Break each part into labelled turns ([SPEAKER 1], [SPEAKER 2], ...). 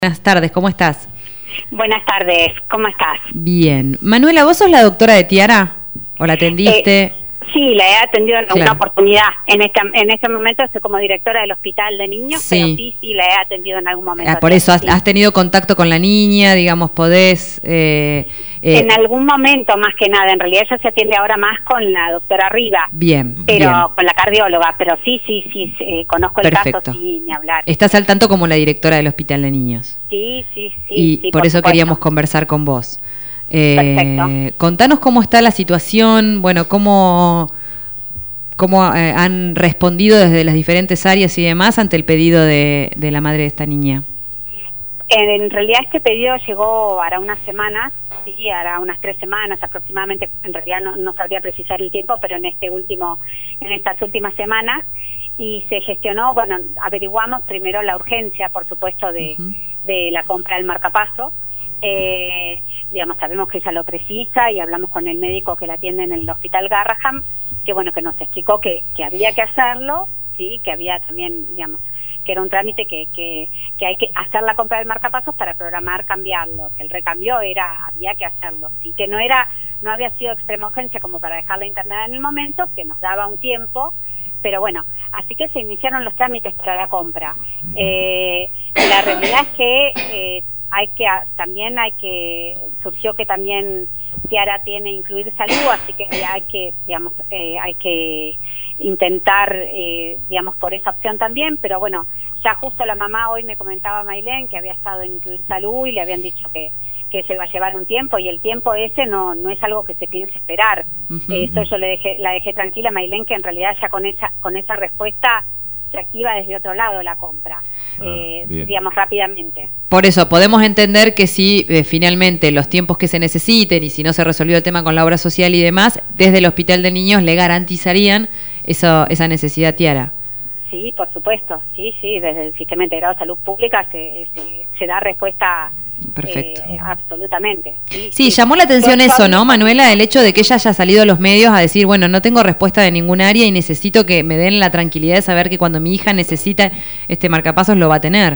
[SPEAKER 1] Buenas tardes, ¿cómo estás?
[SPEAKER 2] Buenas tardes, ¿cómo estás?
[SPEAKER 1] Bien. Manuela, ¿vos sos la doctora de Tiara? ¿O la atendiste?
[SPEAKER 2] Sí, la he atendido en
[SPEAKER 1] Claro.
[SPEAKER 2] una oportunidad. En este momento estoy como directora del hospital de niños,
[SPEAKER 1] Sí.
[SPEAKER 2] pero sí, la he atendido en algún momento.
[SPEAKER 1] Por eso
[SPEAKER 2] Sí.
[SPEAKER 1] has tenido contacto con la niña, digamos, podés...
[SPEAKER 2] En algún momento, más que nada. En realidad ella se atiende ahora más con la doctora Riva.
[SPEAKER 1] Bien,
[SPEAKER 2] Pero
[SPEAKER 1] bien.
[SPEAKER 2] con la cardióloga, pero sí, conozco el
[SPEAKER 1] Perfecto.
[SPEAKER 2] caso, sí, ni hablar.
[SPEAKER 1] Estás al tanto como la directora del Hospital de Niños.
[SPEAKER 2] Sí.
[SPEAKER 1] Y
[SPEAKER 2] sí,
[SPEAKER 1] por eso
[SPEAKER 2] supuesto.
[SPEAKER 1] queríamos conversar con vos.
[SPEAKER 2] Perfecto.
[SPEAKER 1] Contanos cómo está la situación, bueno, cómo han respondido desde las diferentes áreas y demás ante el pedido de la madre de esta niña.
[SPEAKER 2] En realidad este pedido llegó hará unas semanas, sí, hará unas 3 semanas aproximadamente. En realidad no sabría precisar el tiempo, pero en estas últimas semanas, y se gestionó, bueno, averiguamos primero la urgencia, por supuesto, de la compra del marcapaso. Digamos, sabemos que ella lo precisa y hablamos con el médico que la atiende en el Hospital Garrahan, que bueno, que nos explicó que había que hacerlo, sí, que había también, digamos, que era un trámite que hay que hacer la compra del marcapasos para programar cambiarlo, que el recambio había que hacerlo, sí, que no había sido extrema urgencia como para dejarla internada en el momento, que nos daba un tiempo, pero bueno, así que se iniciaron los trámites para la compra. La realidad es que surgió que también Tiara tiene incluir salud, así que hay que intentar, digamos, por esa opción también, pero bueno, ya justo la mamá hoy me comentaba, Maylén, que había estado en incluir salud y le habían dicho que se va a llevar un tiempo, y el tiempo ese no es algo que se piense esperar. Eso yo la dejé tranquila, Maylén, que en realidad ya con esa respuesta se activa desde otro lado la compra, digamos, rápidamente.
[SPEAKER 1] Por eso, podemos entender que si finalmente los tiempos que se necesiten y si no se resolvió el tema con la obra social y demás, desde el Hospital de Niños le garantizarían esa necesidad, Tiara.
[SPEAKER 2] Sí, por supuesto, sí, desde el Sistema Integrado de Salud Pública se da respuesta.
[SPEAKER 1] Perfecto.
[SPEAKER 2] Absolutamente.
[SPEAKER 1] Sí, llamó la atención eso, ¿no, Manuela? El hecho de que ella haya salido a los medios a decir, bueno, no tengo respuesta de ningún área y necesito que me den la tranquilidad de saber que cuando mi hija necesita este marcapasos lo va a tener.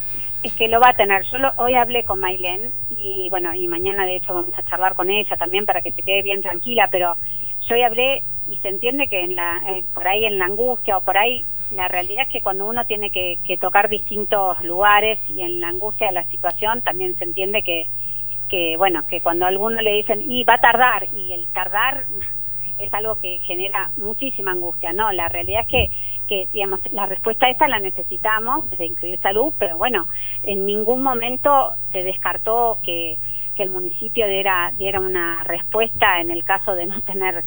[SPEAKER 2] Es que lo va a tener. Hoy hablé con Maylén y bueno, y mañana de hecho vamos a charlar con ella también para que se quede bien tranquila, pero yo hoy hablé y se entiende que por ahí en la angustia o por ahí, la realidad es que cuando uno tiene que tocar distintos lugares y en la angustia de la situación, también se entiende que bueno, que cuando a alguno le dicen, y va a tardar, y el tardar es algo que genera muchísima angustia, ¿no? La realidad es que digamos, la respuesta esta la necesitamos de incluir salud, pero bueno, en ningún momento se descartó que el municipio diera una respuesta en el caso de no tener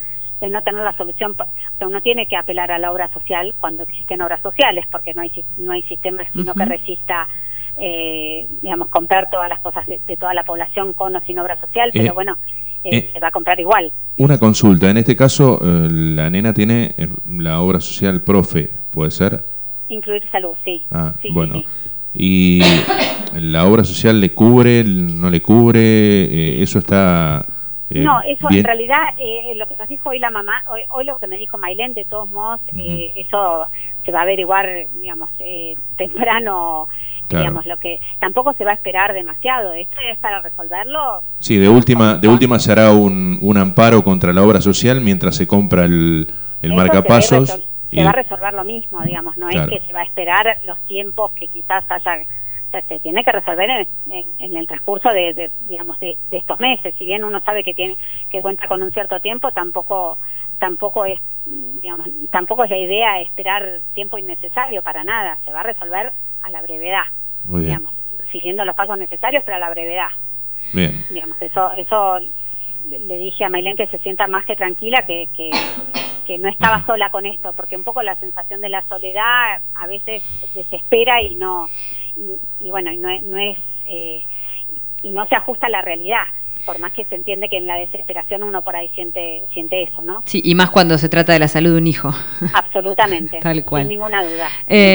[SPEAKER 2] la solución. Uno tiene que apelar a la obra social cuando existen obras sociales, porque no hay sistema sino que resista, digamos, comprar todas las cosas de toda la población con o sin obra social, pero bueno, se va a comprar igual.
[SPEAKER 3] Una consulta, en este caso la nena tiene la obra social profe, ¿puede ser?
[SPEAKER 2] Incluir salud, sí. Sí,
[SPEAKER 3] bueno.
[SPEAKER 2] sí.
[SPEAKER 3] ¿Y la obra social le cubre, no le cubre? Eso está...
[SPEAKER 2] no, eso
[SPEAKER 3] bien.
[SPEAKER 2] En realidad, lo que nos dijo hoy la mamá, hoy lo que me dijo Maylén, de todos modos, eso se va a averiguar, digamos, temprano,
[SPEAKER 3] claro.
[SPEAKER 2] Digamos, lo que tampoco se va a esperar demasiado. Esto es para resolverlo.
[SPEAKER 3] Sí, de última se hará un amparo contra la obra social mientras se compra el marcapasos.
[SPEAKER 2] Se va a resolver lo mismo, digamos, no claro. Es que se va a esperar los tiempos que quizás haya... se tiene que resolver en el transcurso de estos meses. Si bien uno sabe que cuenta con un cierto tiempo, tampoco es la idea esperar tiempo innecesario para nada. Se va a resolver a la brevedad.
[SPEAKER 3] Muy bien.
[SPEAKER 2] Digamos, siguiendo los pasos necesarios, pero a la brevedad.
[SPEAKER 3] Bien.
[SPEAKER 2] Digamos, eso le dije a Maylén, que se sienta más que tranquila, que no estaba sola con esto, porque un poco la sensación de la soledad a veces desespera y no se ajusta a la realidad, por más que se entiende que en la desesperación uno por ahí siente eso, ¿no?
[SPEAKER 1] Sí, y más cuando se trata de la salud de un hijo.
[SPEAKER 2] Absolutamente.
[SPEAKER 1] Tal cual.
[SPEAKER 2] Sin ninguna duda.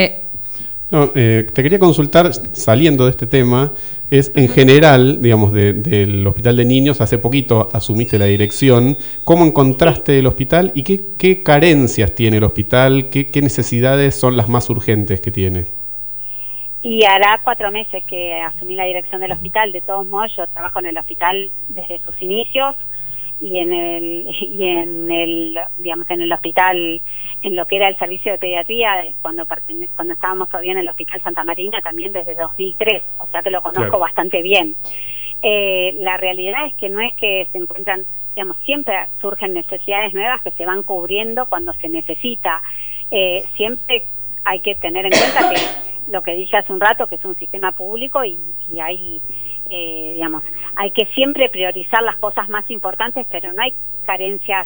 [SPEAKER 4] Te quería consultar, saliendo de este tema, es en general, digamos, del Hospital de Niños, hace poquito asumiste la dirección, ¿cómo encontraste el hospital y qué carencias tiene el hospital, qué necesidades son las más urgentes que tiene?
[SPEAKER 2] Y hará 4 meses que asumí la dirección del hospital. De todos modos, yo trabajo en el hospital desde sus inicios y en el digamos, en el hospital, en lo que era el servicio de pediatría, cuando estábamos todavía en el Hospital Santa Marina, también desde 2003, o sea que lo conozco bastante bien. La realidad es que no es que se encuentran, digamos, siempre surgen necesidades nuevas que se van cubriendo cuando se necesita. Siempre hay que tener en cuenta que lo que dije hace un rato, que es un sistema público y hay, digamos, hay que siempre priorizar las cosas más importantes, pero no hay carencias,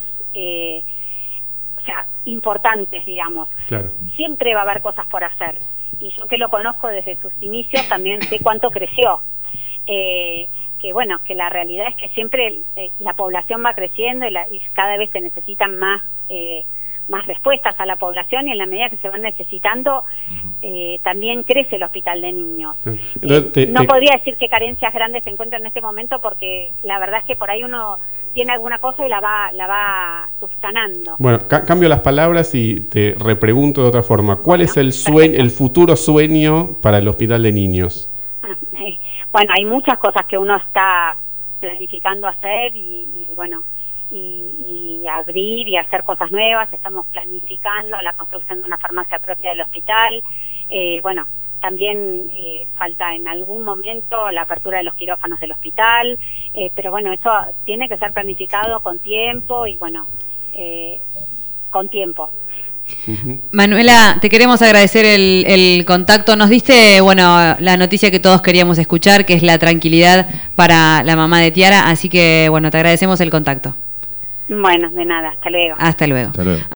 [SPEAKER 2] o sea, importantes, digamos.
[SPEAKER 4] Claro. Siempre
[SPEAKER 2] va a haber cosas por hacer. Y yo que lo conozco desde sus inicios también sé cuánto creció. Que bueno, que la realidad es que siempre la población va creciendo y cada vez se necesitan más respuestas a la población, y en la medida que se van necesitando también crece el hospital de niños. No podría decir qué carencias grandes se encuentran en este momento, porque la verdad es que por ahí uno tiene alguna cosa y la va subsanando.
[SPEAKER 4] Bueno, cambio las palabras y te repregunto de otra forma. ¿Cuál es el futuro sueño para el hospital de niños?
[SPEAKER 2] Bueno, hay muchas cosas que uno está planificando hacer y bueno, y abrir y hacer cosas nuevas. Estamos planificando la construcción de una farmacia propia del hospital. Bueno, también falta en algún momento la apertura de los quirófanos del hospital, pero bueno, eso tiene que ser planificado con tiempo y bueno, con tiempo.
[SPEAKER 1] Manuela, te queremos agradecer el contacto. Nos diste, bueno, la noticia que todos queríamos escuchar, que es la tranquilidad para la mamá de Tiara, así que bueno, te agradecemos el contacto.
[SPEAKER 2] Bueno, de nada, hasta luego.
[SPEAKER 1] Hasta luego.
[SPEAKER 3] Hasta luego.